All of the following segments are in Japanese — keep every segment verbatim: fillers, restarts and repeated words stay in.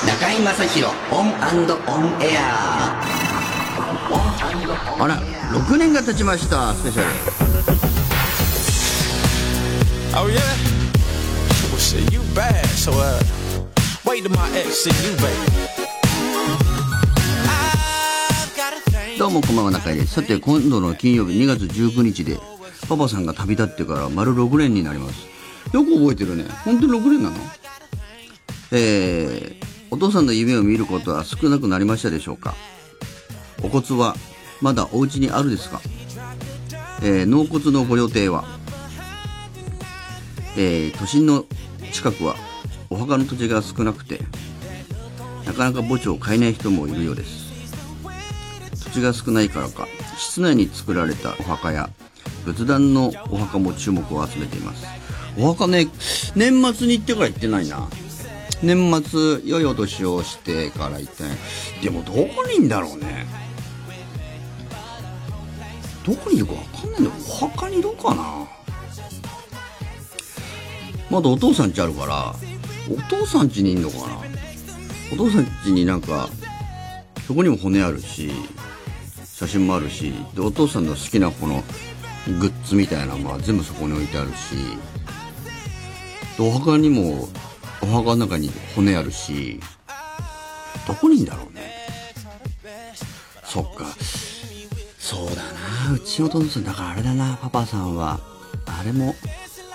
中居正広オン&オンエア。あら、ろくねんが経ちましたスペシャル。 Oh yeah? Well shit, you bad. So uh wait till my ex see you, baby. どうもこんばんは、中居です。さて今度の金曜日にがつじゅうくにちでパパさんが旅立ってから丸ろくねんになります。よく覚えてるね。本当にろくねんなの？えー、お父さんの夢を見ることは少なくなりましたでしょうか？お骨はまだお家にあるですか？えー、納骨のご予定は？えー、都心の近くはお墓の土地が少なくてなかなか墓地を買えない人もいるようです。土地が少ないからか室内に作られたお墓や仏壇のお墓も注目を集めています。お墓ね、年末に行ってから行ってないな。年末良いお年をしてから行ってない。でもどこにいんだろうね。どこにいるか分かんないんだよ。お墓にいるかな。まだお父さん家あるからお父さん家にいんのかな。お父さん家になんかそこにも骨あるし写真もあるし、でお父さんの好きなこのグッズみたいなのは全部そこに置いてあるし、でお墓にもお墓の中に骨あるし、どこにいんだろうね。そっか、そうだな、うちのお父さんだからあれだな、パパさんはあれも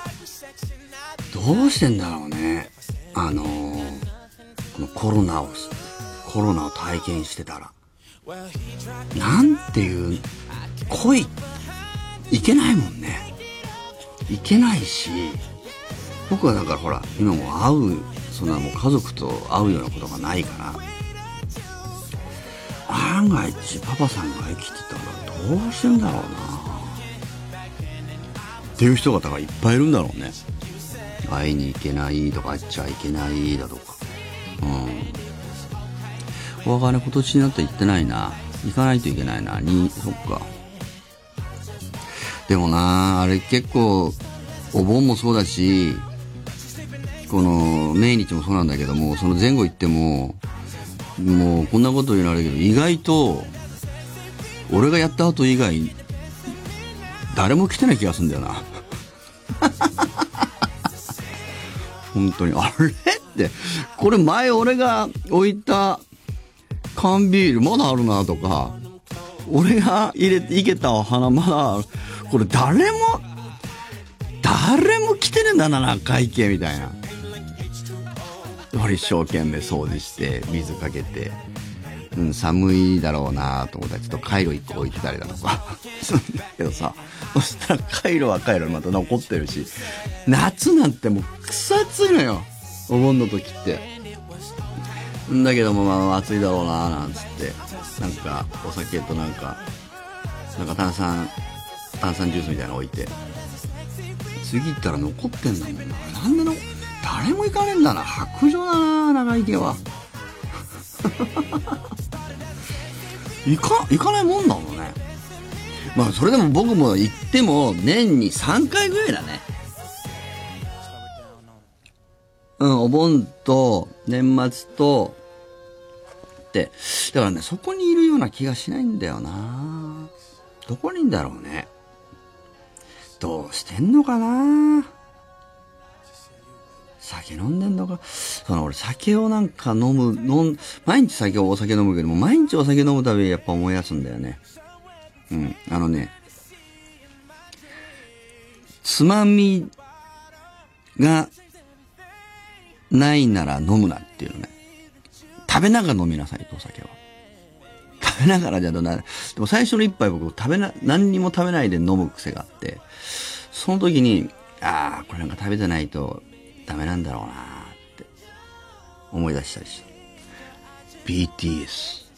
どうしてんだろうね。あのー、このコロナをコロナを体験してたらなんていう恋いけないもんね。いけないし、僕はだからほら今もう会うそんなもう家族と会うようなことがないから案外パパさんが生きてたらどうしてんだろうなっていう人方がいっぱいいるんだろうね。会いに行けないとか会っちゃいけないだとか。うん。お墓ね、今年になって行ってないな。行かないといけないな。に、そっか。でもな、あれ結構お盆もそうだし、この命日もそうなんだけども、その前後行ってももうこんなこと言うのあれだけど、意外と俺がやった後以外誰も来てない気がするんだよな。本当にあれってこれ前俺が置いた缶ビールまだあるなとか、俺が入れていけたお花まだある、これ誰も誰も来てねえんだな、会計みたいな。俺一生懸命掃除して水かけて、うん、寒いだろうなと思ったらちょっとカイロ一個置いてたりだとかするんだけどさ、そしたらカイロはカイロまた残ってるし、夏なんてもう草暑いのよ、お盆の時って。んだけどもまあ暑いだろうななんつって、なんかお酒となんかなんか炭酸炭酸ジュースみたいなの置いて、次行ったら残ってんだもんな。なんでの誰も行かねえんだな、白状だな長池は。行か行かないもんだもんね。まあそれでも僕も行っても年にさんかいぐらいだね。うん、お盆と年末とってだからね、そこにいるような気がしないんだよな。どこにいんだろうね。どうしてんのかな。酒飲んでんのか。その俺酒をなんか飲む飲ん毎日酒をお酒飲むけども、毎日お酒飲むたびにやっぱ思い出すんだよね。うん、あのね、つまみがないなら飲むなっていうのね。食べながら飲みなさいと、お酒は。食べながらじゃどうな。でも最初の一杯僕食べな何にも食べないで飲む癖があって、その時にああこれなんか食べてないとダメなんだろうなって思い出したりした。 ビーティーエス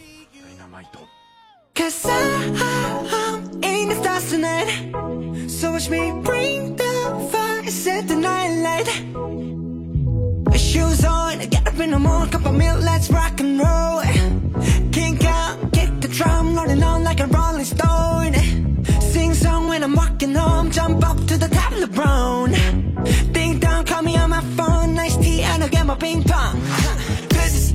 Cause I'm in the stars tonight, so watch me bring the fire, set the night light. Shoes on, get up in the morning, cup of milk, let's rock and roll. Kick out, kick the drum, rolling on like a rolling stone. Sing song when I'm walking home, jump up to the top of the brown. Ding dong, call me on my phone, nice tea and I'll get my ping pong. Cause it's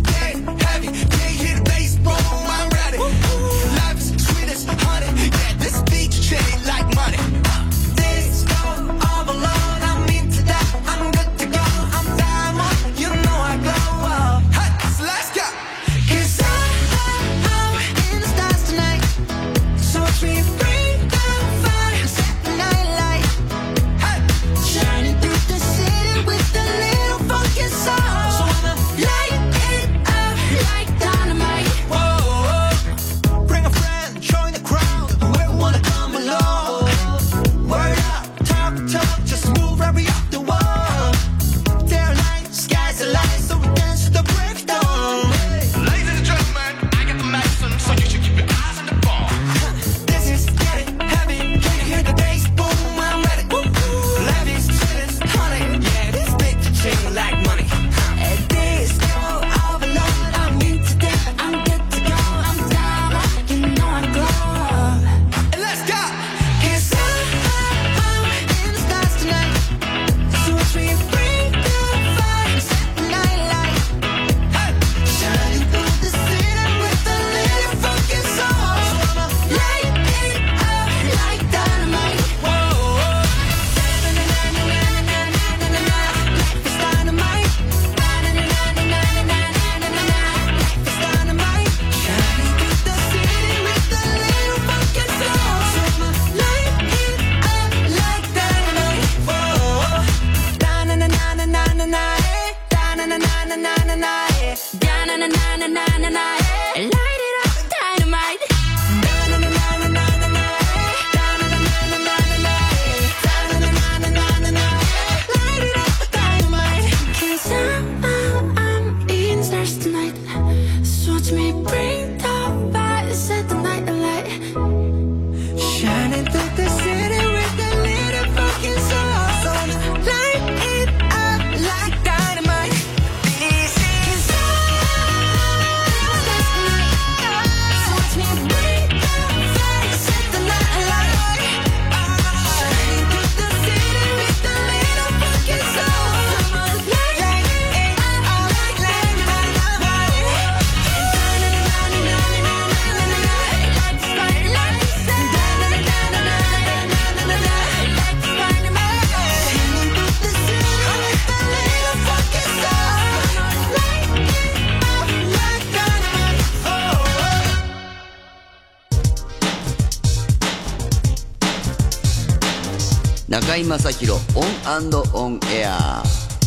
中居正広オン&オンエア。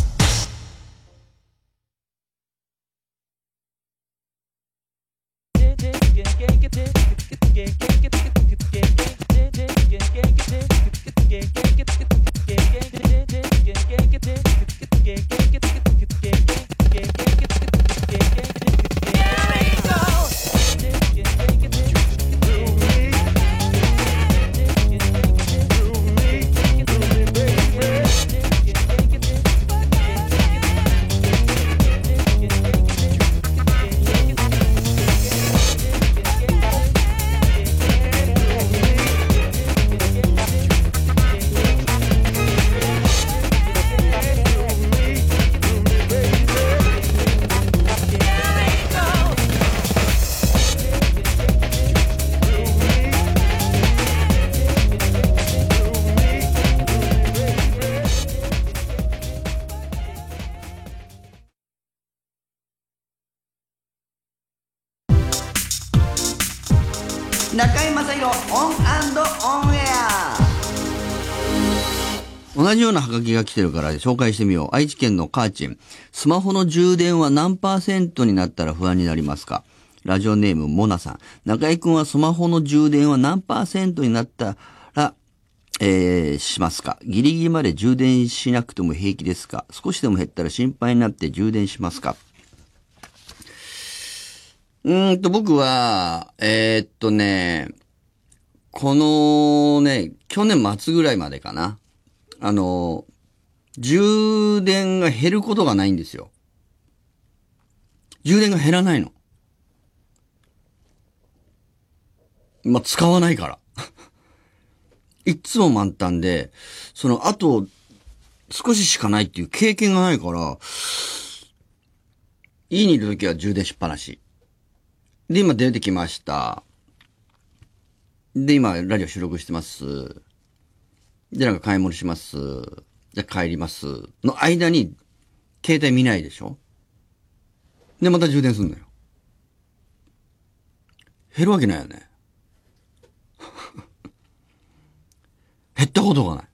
中居正広オン&オンエア。同じようなハガキが来てるから紹介してみよう。愛知県のカーチン。スマホの充電は何パーセントになったら不安になりますか？ラジオネームモナさん。中居くんはスマホの充電は何パーセントになったら、えー、しますか？ギリギリまで充電しなくても平気ですか？少しでも減ったら心配になって充電しますか？うーんと、僕は、えー、っとね、このね、去年末ぐらいまでかな。あの、充電が減ることがないんですよ。充電が減らないの。まあ、使わないから。いっつも満タンで、その、あと、少ししかないっていう経験がないから、家にいるときは充電しっぱなし。で、今出てきました。で、今、ラジオ収録してます。で、なんか買い物します。じゃあ帰ります。の間に、携帯見ないでしょ？で、また充電すんのよ。減るわけないよね。減ったことがない。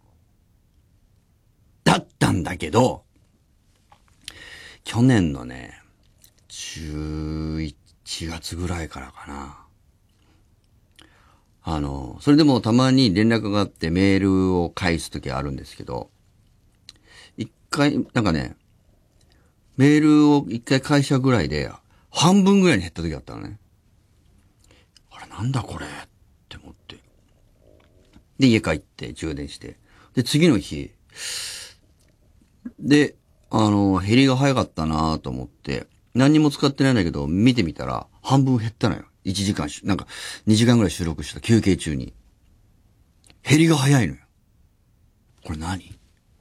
だったんだけど、去年のね、じゅういちがつぐらいからかな。あの、それでもたまに連絡があってメールを返すときあるんですけど、一回、なんかね、メールを一回返したぐらいで、半分ぐらいに減ったときあったのね。あれなんだこれって思って。で、家帰って充電して。で、次の日、で、あの、減りが早かったなと思って、何にも使ってないんだけど、見てみたら、半分減ったのよ。いちじかん、なんか、にじかんぐらい収録した休憩中に。減りが早いのよ。これ何？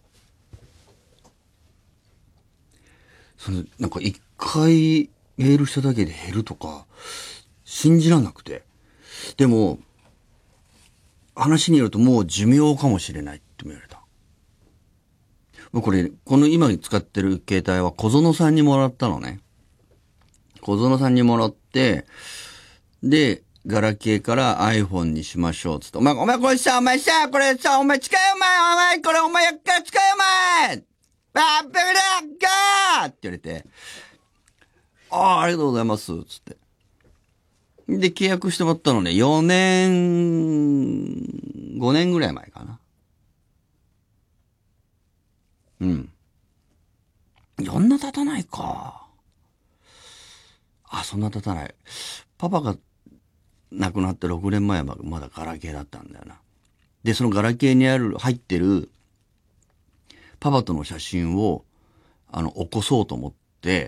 その、なんか一回メールしただけで減るとか、信じらんなくて。でも、話によるともう寿命かもしれないって言われた。これ、この今使ってる携帯は小園さんにもらったのね。小園さんにもらって、で、ガラケーから iPhone にしましょうつって、お前、お前これさ、お前さ、これさ、お前使えよお前、お前、これお前やっから使えよお前バッブラッガーって言われて、ああ、ありがとうございます、つって。で、契約してもらったのね、よねん、ごねんぐらい前かな。うん。そんな経たないか。あ、そんな経たない。パパが亡くなってろくねんまえはまだガラケーだったんだよな。で、そのガラケーにある、入ってる、パパとの写真を、あの、起こそうと思って、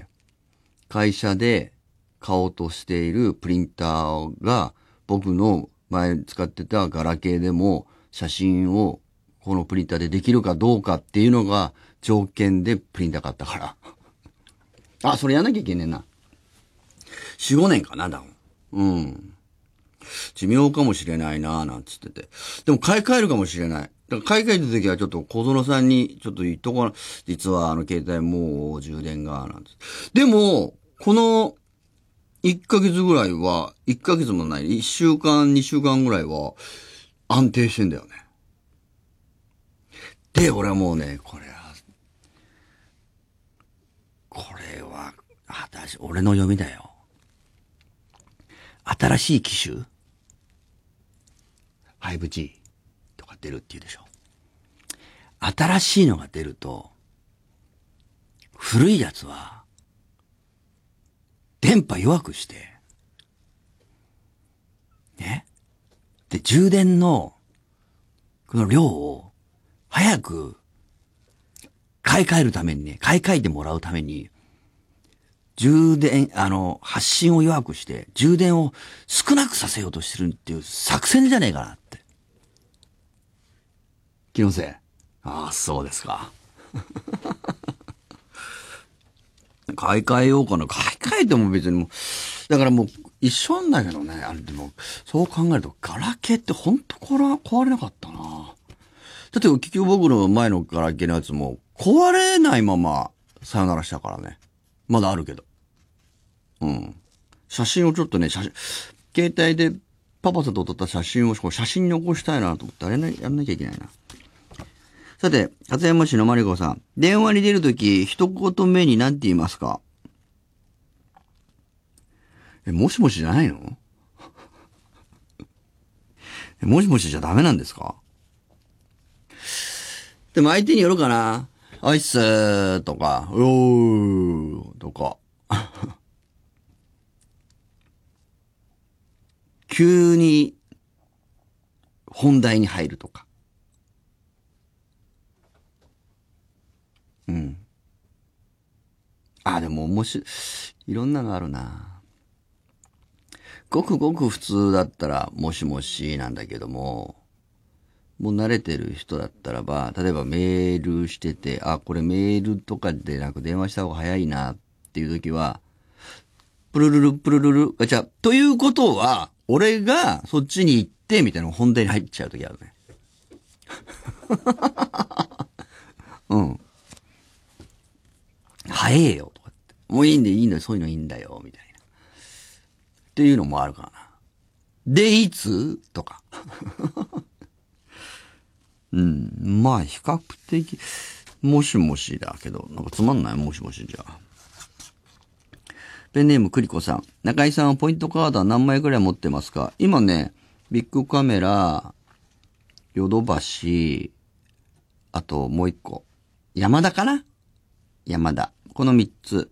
会社で買おうとしているプリンターが、僕の前使ってたガラケーでも、写真を、このプリンターでできるかどうかっていうのが、条件でプリンター買ったから。あ、それやんなきゃいけねえな。よん、ごねんかな、だもん。うん。寿命かもしれないなぁ、なんつってて。でも買い替えるかもしれない。だから買い替えた時はちょっと小園さんにちょっと言っとこうな。実はあの携帯もう充電が、なんつって。でも、このいっかげつぐらいは、いっかげつもない、いっしゅうかん、にしゅうかんぐらいは安定してんだよね。で、俺はもうね、これは、これは、私、俺の読みだよ。新しい機種 ?ファイブジー とか出るって言うでしょ。新しいのが出ると、古いやつは、電波弱くして、ね。で、充電の、この量を、早く、買い替えるためにね、買い替えてもらうために、充電、あの、発信を弱くして、充電を少なくさせようとしてるっていう作戦じゃねえかなって。気のせい。ああ、そうですか。買い替えようかな。買い替えても別にもう、だからもう一緒なんだけどね。あれでも、そう考えると、ガラケーってほんとこれは壊れなかったな。だって結局僕の前のガラケーのやつも壊れないままさよならしたからね。まだあるけど。うん。写真をちょっとね、写真、携帯でパパと撮った写真を写真に起こしたいなと思って、あれね、やんなきゃいけないな。さて、勝山市のマリコさん。電話に出るとき、一言目に何て言いますか？え、もしもしじゃないの？え、もしもしじゃダメなんですか？でも相手によるかな。おいっすーとか、おーとか。急に本題に入るとか。うん。あ、でも面白い。いろんなのあるな。ごくごく普通だったら、もしもしなんだけども、もう慣れてる人だったらば、例えばメールしてて、あ、これメールとかでなく電話した方が早いなっていう時は、プルルルプルルル、あ、じゃあ、ということは、俺がそっちに行って、みたいな本題に入っちゃう時あるね。うん。早えよ、とかって。もういいんだよ、いいんだよ、そういうのいいんだよ、みたいな。っていうのもあるからな。で、いつとか。うん。まあ、比較的、もしもしだけど、なんかつまんないもしもしじゃあ。ペンネームクリコさん。中井さんはポイントカードは何枚くらい持ってますか？今ね、ビッグカメラ、ヨドバシ、あともう一個。山田かな？山田。この三つ。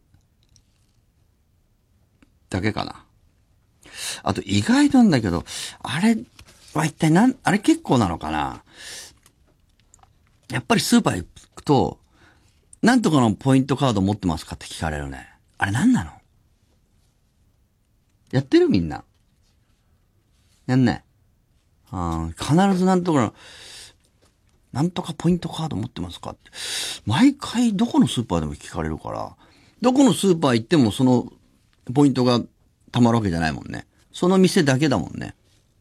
だけかな。あと意外なんだけど、あれは一体なん、あれ結構なのかな？やっぱりスーパー行くと、なんとかのポイントカード持ってますかって聞かれるね。あれなんなの？やってるみんな。やんない。あ、必ずなんとかの、なんとかポイントカード持ってますかって。毎回どこのスーパーでも聞かれるから、どこのスーパー行ってもそのポイントが貯まるわけじゃないもんね。その店だけだもんね。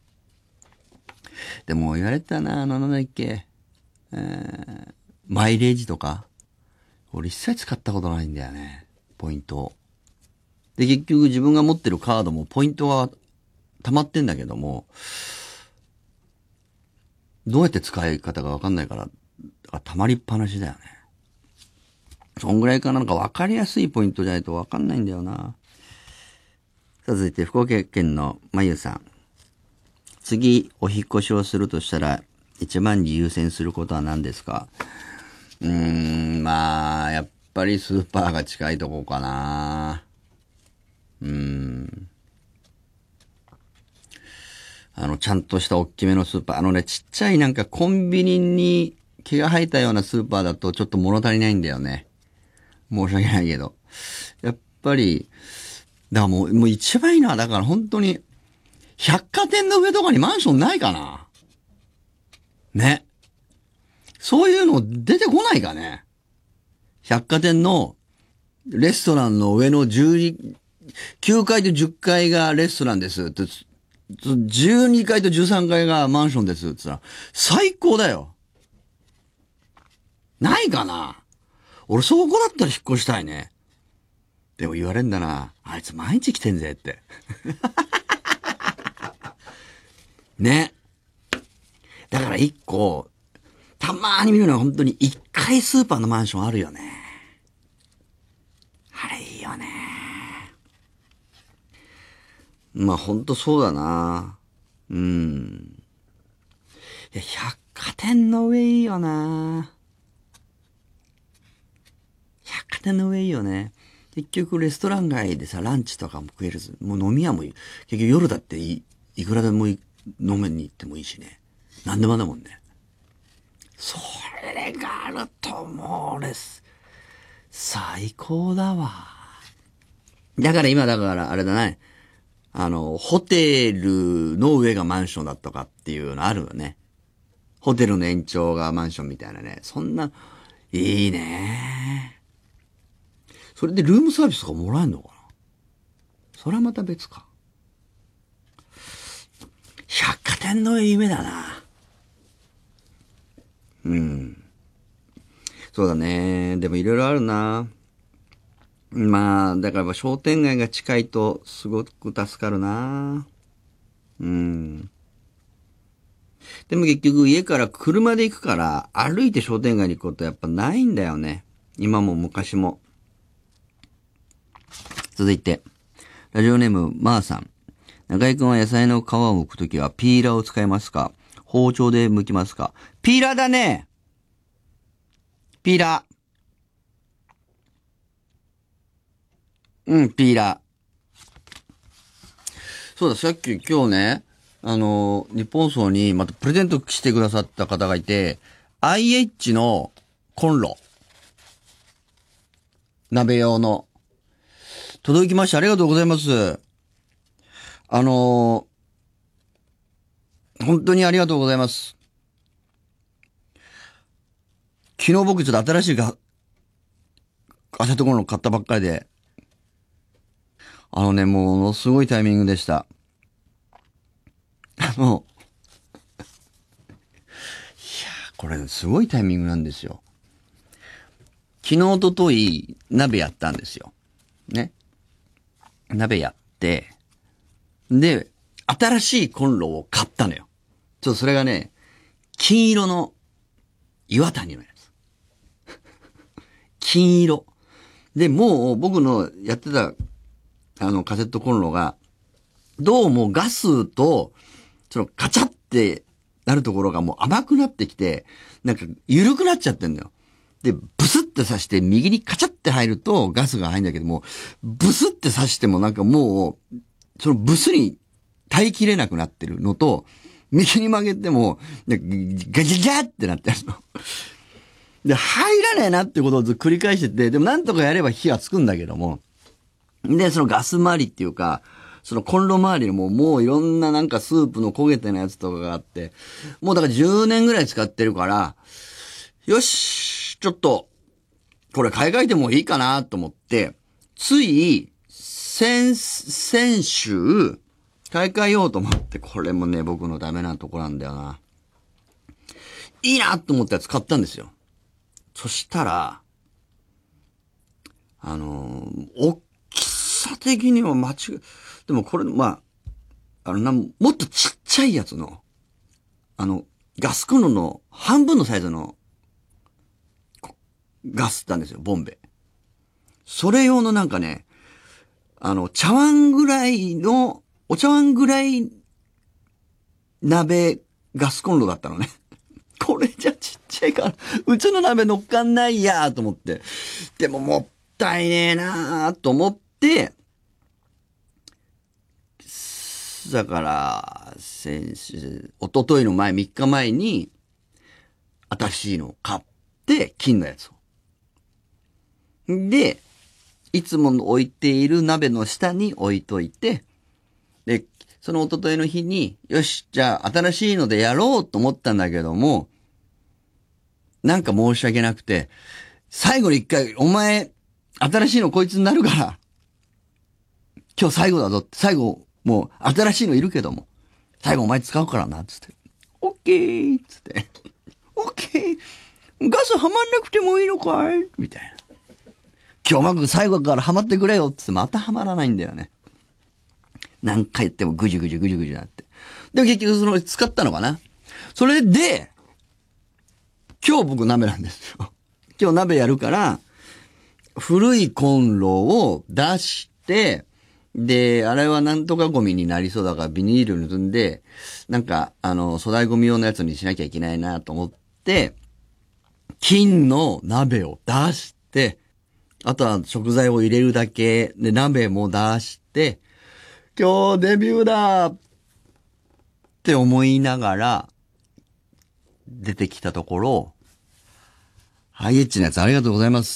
でも言われたな、なんだっけ。えー、マイレージとか。俺一切使ったことないんだよね。ポイント。で、結局自分が持ってるカードもポイントは溜まってんだけども、どうやって使い方がわかんないから、溜まりっぱなしだよね。 そんぐらいかな。なんか分かりやすいポイントじゃないと分かんないんだよな。さあ続いて福岡県のまゆさん。次お引っ越しをするとしたら一番に優先することは何ですか？うーん、まあ、やっぱりスーパーが近いとこかな。うーん。あの、ちゃんとした大きめのスーパー。あのね、ちっちゃいなんかコンビニに毛が生えたようなスーパーだとちょっと物足りないんだよね。申し訳ないけど。やっぱり、だからもう、もう一番いいのは、だから本当に、百貨店の上とかにマンションないかな？ね。そういうの出てこないかね。百貨店のレストランの上のじゅう、きゅうかいとじゅっかいがレストランですって、じゅうにかいとじゅうさんかいがマンションですって言ったら、最高だよ。ないかな？俺そこだったら引っ越したいね。でも言われんだな。あいつ毎日来てんぜって。ね。だから一個、たまーに見るのは本当に一階スーパーのマンションあるよね。あれいいよね。まあ本当そうだな。うん。いや、百貨店の上いいよな。百貨店の上いいよね。結局レストラン街でさ、ランチとかも食えるず、もう飲み屋もいい。結局夜だっていい、いくらでもい飲めに行ってもいいしね。なんでもだもんね。それがあるともう俺、最高だわ。だから今だからあれだね。あの、ホテルの上がマンションだとかっていうのあるよね。ホテルの延長がマンションみたいなね。そんな、いいね。それでルームサービスとかもらえるのかな？それはまた別か。百貨店の夢だな。うん。そうだね。でもいろいろあるな。まあ、だから商店街が近いとすごく助かるな。うん。でも結局家から車で行くから歩いて商店街に行くことやっぱないんだよね。今も昔も。続いて、ラジオネームまーさん。中井くんは野菜の皮を剥くときはピーラーを使いますか？包丁で剥きますか？ピーラーだね。ピーラー。うん、ピーラー。そうだ、さっき今日ね、あの、日本層にまたプレゼントしてくださった方がいて、アイエイチ のコンロ。鍋用の。届きました。ありがとうございます。あのー、本当にありがとうございます。昨日僕ちょっと新しいが、カセットコンロ買ったばっかりで、あのね、ものすごいタイミングでした。あの、いやー、これすごいタイミングなんですよ。昨日、おととい、鍋やったんですよ。ね。鍋やって、で、新しいコンロを買ったのよ。ちょっとそれがね、金色の岩谷のやつ。金色。で、もう僕のやってた、あのカセットコンロが、どうもガスと、そのカチャってなるところがもう甘くなってきて、なんか緩くなっちゃってんだよ。で、ブスって刺して右にカチャって入るとガスが入るんだけども、ブスって刺してもなんかもう、そのブスに耐えきれなくなってるのと、右に曲げても、ガジャギャってなってるの。で、入らねえなってことを繰り返してて、でもなんとかやれば火はつくんだけども、で、そのガス周りっていうか、そのコンロ周りももういろんななんかスープの焦げてなやつとかがあって、もうだからじゅうねんぐらい使ってるから、よし、ちょっと、これ買い替えてもいいかなと思って、つい、先、先週、買い替えようと思って、これもね、僕のダメなとこなんだよな。いいなと思ったやつ買ったんですよ。そしたら、あのー、大きさ的には間違い、でもこれ、まあ、あのな、もっとちっちゃいやつの、あの、ガスコンロの半分のサイズの、ガスなんですよ、ボンベ。 それ用のなんかね、あの、茶碗ぐらいの、お茶碗ぐらい鍋ガスコンロだったのね。これじゃちっちゃいから、うちの鍋乗っかんないやと思って。でももったいねえなと思って、だから、先週、一昨日の前、みっかまえに、新しいのを買って、金のやつを。で、いつも置いている鍋の下に置いといて、で、その一昨日の日に、よし、じゃあ新しいのでやろうと思ったんだけども、なんか申し訳なくて、最後に一回、お前、新しいのこいつになるから、今日最後だぞって、最後、もう新しいのいるけども、最後お前使うからな、つって。オッケーつって。オッケーガスはまんなくてもいいのかいみたいな。今日うまく最後からはまってくれよっつってまたはまらないんだよね。何回言ってもぐじゅぐじゅぐじゅぐじゅなって。でも結局その使ったのかな。それで、今日僕鍋なんですよ。今日鍋やるから、古いコンロを出して、で、あれはなんとかゴミになりそうだからビニール盗んで、なんか、あの、粗大ゴミ用のやつにしなきゃいけないなと思って、金の鍋を出して、あとは食材を入れるだけで鍋も出して、今日デビューだって思いながら出てきたところ、ハイエッチのやつありがとうございます。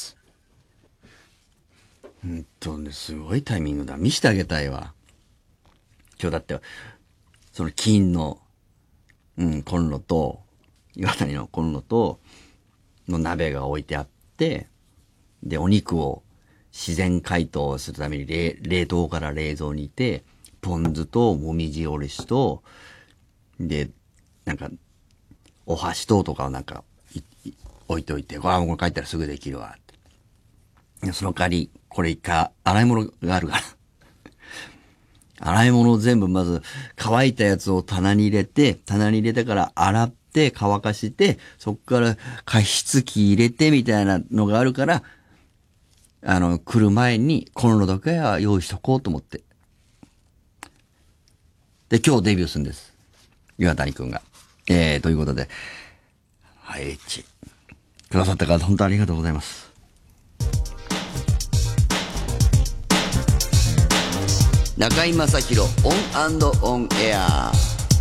うんとね、すごいタイミングだ。見してあげたいわ。今日だって、その金の、うん、コンロと、岩谷のコンロと、の鍋が置いてあって、で、お肉を自然解凍するために冷、冷凍から冷蔵にいて、ポン酢ともみじおろしと、で、なんか、お箸ととかをなんか、置いておいて、ああ、これ帰ったらすぐできるわ。その代わり、これ一回、洗い物があるから。洗い物を全部まず、乾いたやつを棚に入れて、棚に入れてから洗って、乾かして、そっから加湿器入れてみたいなのがあるから、あの、来る前にコンロだけは用意しとこうと思って。で、今日デビューするんです。岩谷くんが。えー、ということで、はい、エッチ。くださった方、本当ありがとうございます。中居正広オン&オンエア。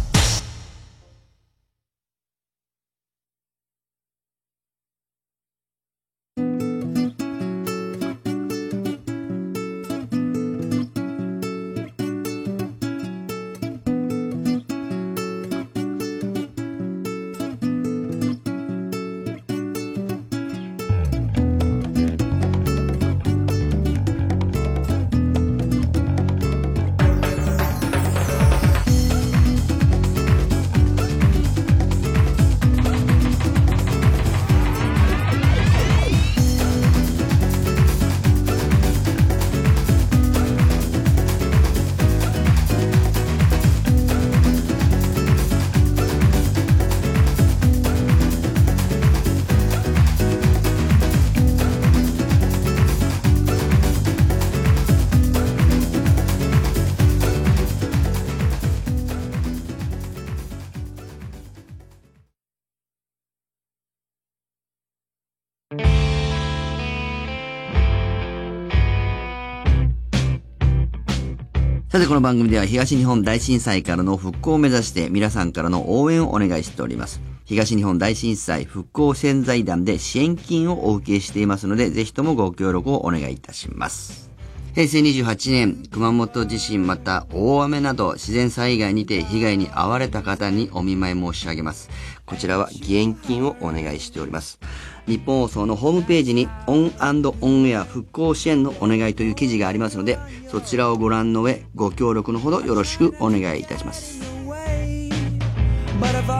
さてこの番組では東日本大震災からの復興を目指して皆さんからの応援をお願いしております。東日本大震災復興支援財団で支援金をお受けしていますので、ぜひともご協力をお願いいたします。へいせいにじゅうはちねん、熊本地震また大雨など自然災害にて被害に遭われた方にお見舞い申し上げます。こちらは義援金をお願いしております。日本放送のホームページにオン&オンエア復興支援のお願いという記事がありますので、そちらをご覧の上、ご協力のほどよろしくお願いいたします。いや、だ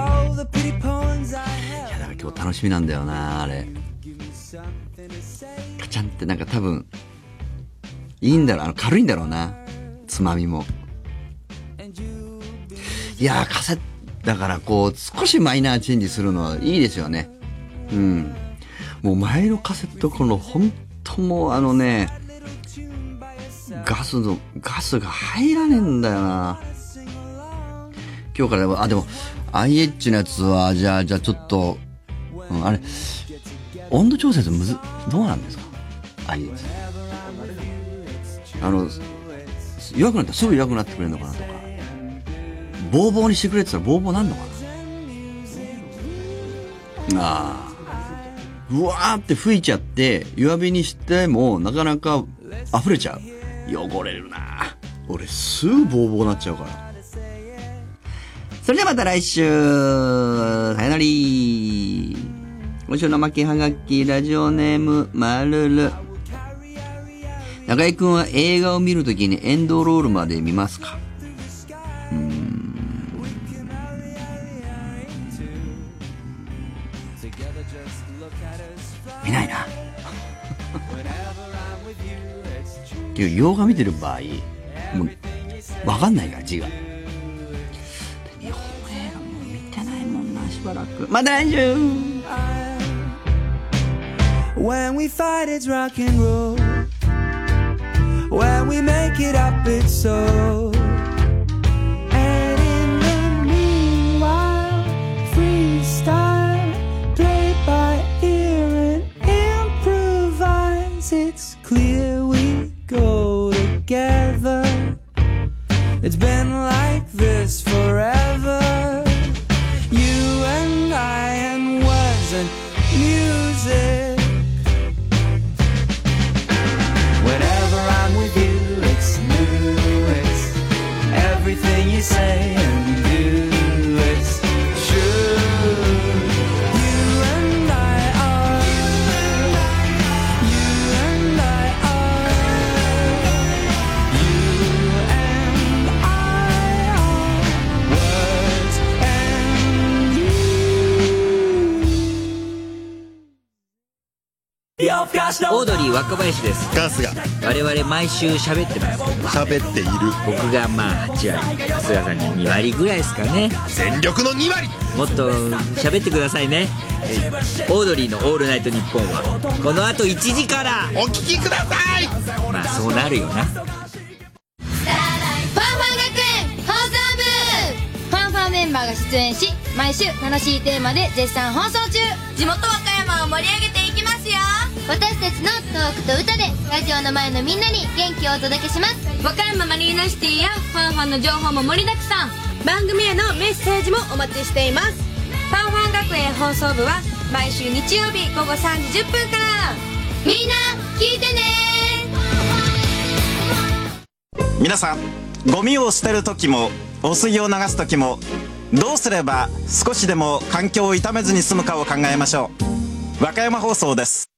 から今日楽しみなんだよな、あれ。カチャンってなんか多分、いいんだろう、あの軽いんだろうな、つまみも。いやー、カセットだからこう少しマイナーチェンジするのはいいですよね。うん。もう前のカセットコンロ本当もうあのね、 スの、ガスが入らねえんだよな。今日から、あ、でも、アイエイチ のやつは、じゃあ、じゃあちょっと、うん、あれ、温度調節むず、どうなんですか アイエイチ。あの、弱くなったらすぐ弱くなってくれるのかなとか。ボーボーにしてくれって言ったらボーボーなんのかな。ああ。うわーって吹いちゃって、弱火にしても、なかなか溢れちゃう。汚れるな。俺、すぐボーボーなっちゃうから。それではまた来週、さよなら。今週の負けはがき、ラジオネーム、まるる。中井くんは映画を見るときにエンドロールまで見ますか？うーん。見ないな。けど、洋画見てる場合、もう、わかんないから、字が。日本映画もう見てないもんな、しばらく。また来週。 When we fight it's rock and roll. When we make it up it's so. And in the meanwhile, freestyle, play by ear and improvise. It's clear we go together. It's been like this forever. You and I and words and music. Whenever I'm with you, it's new. It's everything you say and do. It's true. You and I are. You and I are. You and I are. Words and you. オードリー若林です。 ガスが我々毎週喋ってますけど、 喋っている。 僕がまあはちわり、春日さんににわりぐらいですかね。 全力のにわり。 もっと喋ってくださいね。オードリーのオールナイトニッポンはこの後いちじからお聞きください。 まあそうなるよな。 ファンファン学園放送部、ファンファンメンバーが出演し、毎週楽しいテーマで絶賛放送中。地元和歌山を盛り上げていきますよ。私たちのトークと歌でラジオの前のみんなに元気をお届けします。和歌山マリーナシティやファンファンの情報も盛りだくさん。番組へのメッセージもお待ちしています。ファンファン学園放送部は毎週日曜日午後さんじじゅっぷんから。みんな聞いてね。 皆さん、ゴミを捨てる時も汚水を流す時もどうすれば少しでも環境を傷めずに済むかを考えましょう。和歌山放送です。